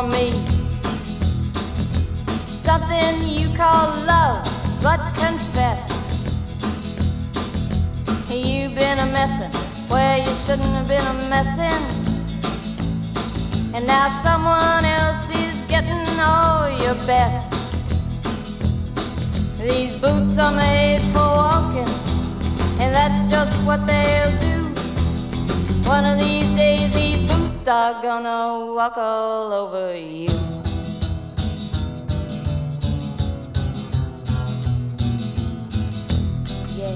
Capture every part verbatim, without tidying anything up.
for me. Something you call love, but confess you've been a messin' where you shouldn't have been a messin', and now someone else is getting all your best. These boots are made for walking, and that's just what they'll do. One of these days these boots are gonna walk all over you. Yeah.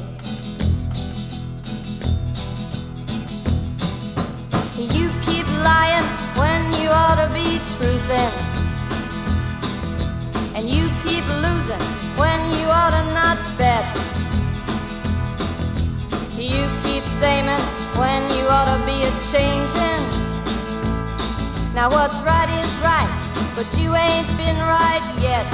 You keep lying when you ought to be truthin', and you keep losing when you ought to not bet. You keep saying when you ought to be a-changin'. Now what's right is right, but you ain't been right yet.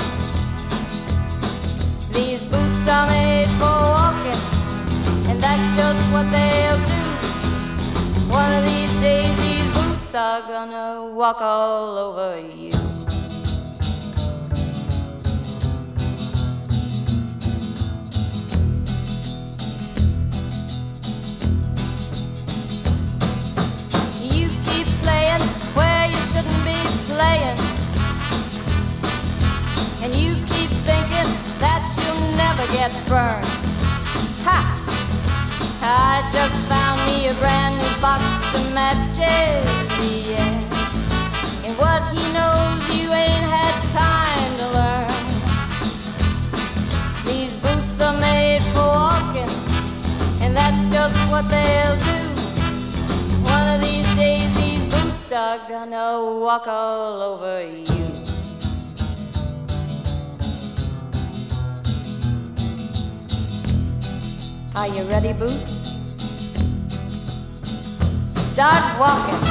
These boots are made for walking, and that's just what they'll do. One of these days these boots are gonna walk all over you. And you keep thinking that you'll never get burned. Ha! I just found me a brand new box of matches, yeah. And what he knows you ain't had time to learn. These boots are made for walking, and that's just what they'll do. One of these days these boots are gonna walk all over you. Are you ready, Boots? Start walking.